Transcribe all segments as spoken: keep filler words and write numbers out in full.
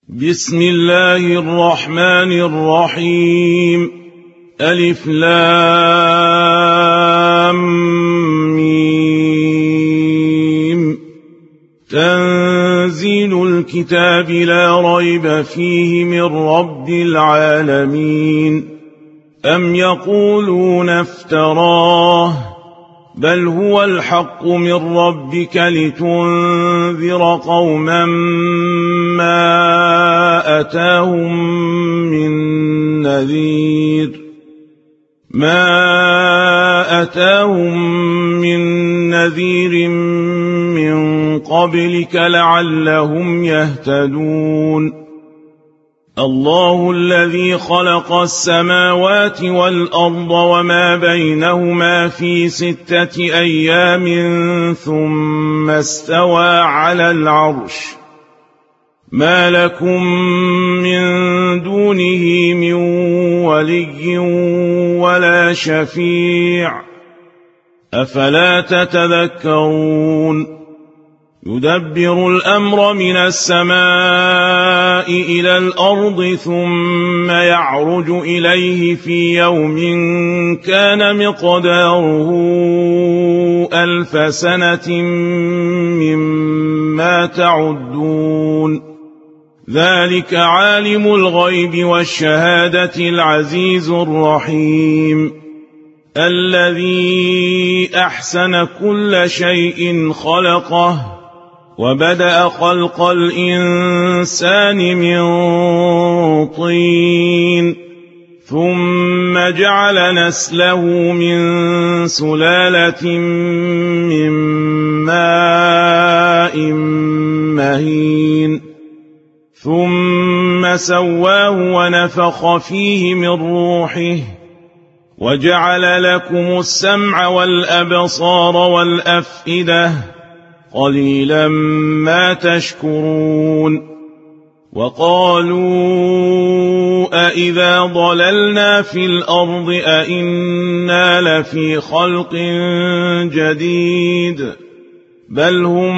بسم الله الرحمن الرحيم. ألف لام ميم. تنزيل الكتاب لا ريب فيه من رب العالمين. أم يقولون افتراه بل هو الحق من ربك لتنذر قوما ما أتاهم من نذير ما أتاهم من نذير من قبلك لعلهم يهتدون. الله الذي خلق السماوات والأرض وما بينهما في ستة أيام ثم استوى على العرش ما لكم من دونه من ولي ولا شفيع أفلا تتذكرون. يدبر الأمر من السماء إلى الأرض ثم يعرج إليه في يوم كان مقداره ألف سنة مما تعدون. ذلك عالم الغيب والشهادة العزيز الرحيم الذي أحسن كل شيء خلقه وبدأ خلق الإنسان من طين ثم جعل نسله من سلالة من ماء مهين ثم سواه ونفخ فيه من روحه وجعل لكم السمع والأبصار والأفئدة قليلا ما تشكرون. وقالوا أإذا ضللنا في الأرض أإنا لفي خلق جديد بل هم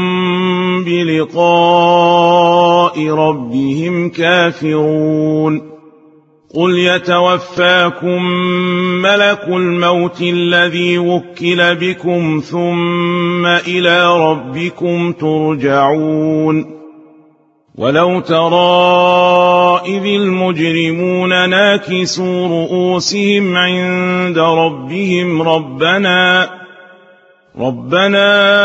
بلقاء ربهم كافرون. قل يتوفاكم ملك الموت الذي وكل بكم ثم إلى ربكم ترجعون. ولو ترى إذ المجرمون ناكسوا رؤوسهم عند ربهم ربنا ربنا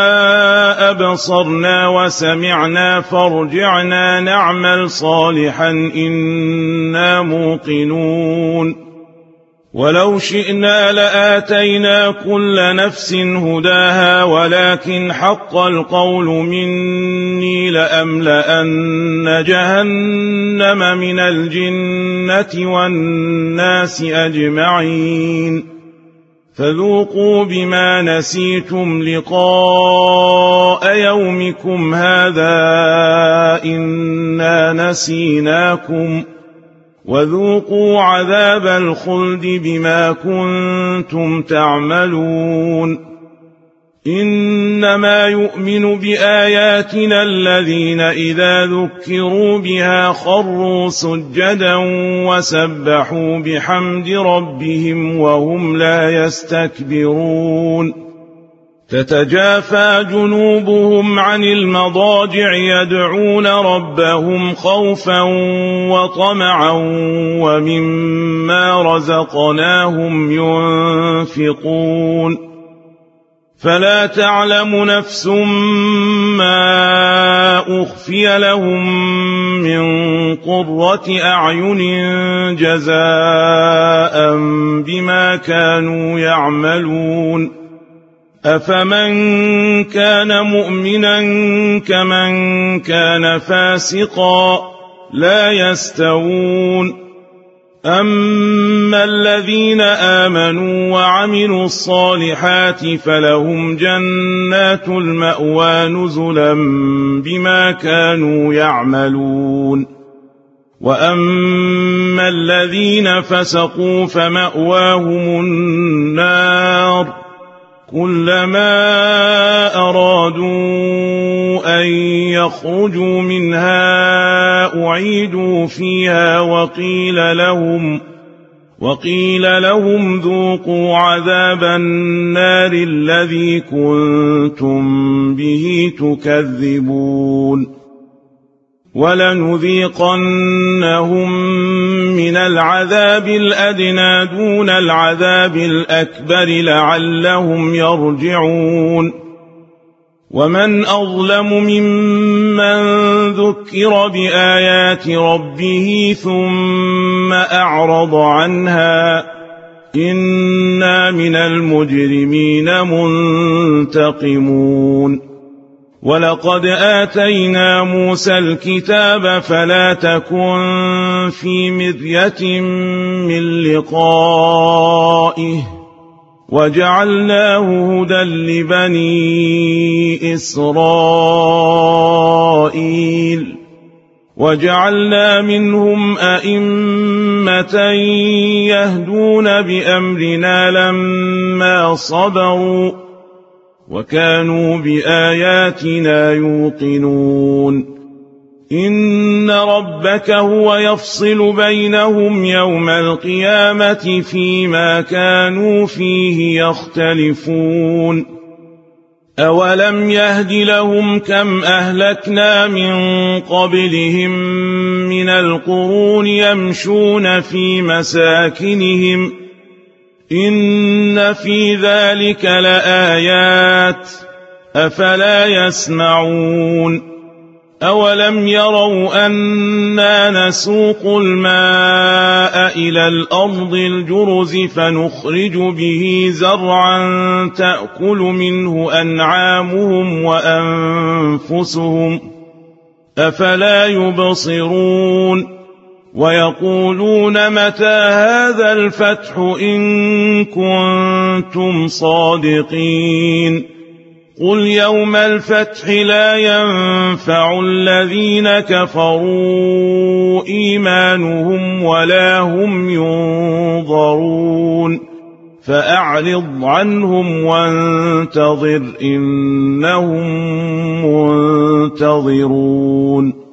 أبصرنا وسمعنا فارجعنا نعمل صالحا إنا موقنون. ولو شئنا لآتينا كل نفس هداها ولكن حق القول مني لأملأن جهنم من الجنة والناس أجمعين. فذوقوا بما نسيتم لقاء يومكم هذا إنا نسيناكم وذوقوا عذاب الخلد بما كنتم تعملون. إنما يؤمن بآياتنا الذين إذا ذكروا بها خروا سجدا وسبحوا بحمد ربهم وهم لا يستكبرون. تتجافى جنوبهم عن المضاجع يدعون ربهم خوفا وطمعا ومما رزقناهم ينفقون. فلا تعلم نفس ما أخفي لهم من قرة أعين جزاء بما كانوا يعملون. أفمن كان مؤمنا كمن كان فاسقا لا يستوون. أما الذين آمنوا وعملوا الصالحات فلهم جنات المأوى نزلا بما كانوا يعملون. وأما الذين فسقوا فمأواهم النار كلما أرادوا أن يخرجوا منها أعيدوا فيها وقيل لهم وقيل لهم ذوقوا عذاب النار الذي كنتم به تكذبون ولنذيقنهم من العذاب الأدنى دون العذاب الأكبر لعلهم يرجعون ومن أظلم ممن ذكر بآيات ربه ثم أعرض عنها إنا من المجرمين منتقمون ولقد آتينا موسى الكتاب فلا تكن في مرية من لقائه وجعلناه هدى لبني إسرائيل وجعلنا منهم أئمة يهدون بأمرنا لما صبروا وكانوا بآياتنا يوقنون إن ربك هو يفصل بينهم يوم القيامة فيما كانوا فيه يختلفون أولم يهد لهم كم أهلكنا من قبلهم من القرون يمشون في مساكنهم إن في ذلك لآيات أفلا يسمعون أولم يروا أنا نسوق الماء إلى الأرض الجرز فنخرج به زرعا تأكل منه أنعامهم وأنفسهم أفلا يبصرون ويقولون متى هذا الفتح إن كنتم صادقين قل يوم الفتح لا ينفع الذين كفروا إيمانهم ولا هم ينظرون فأعرض عنهم وانتظر إنهم منتظرون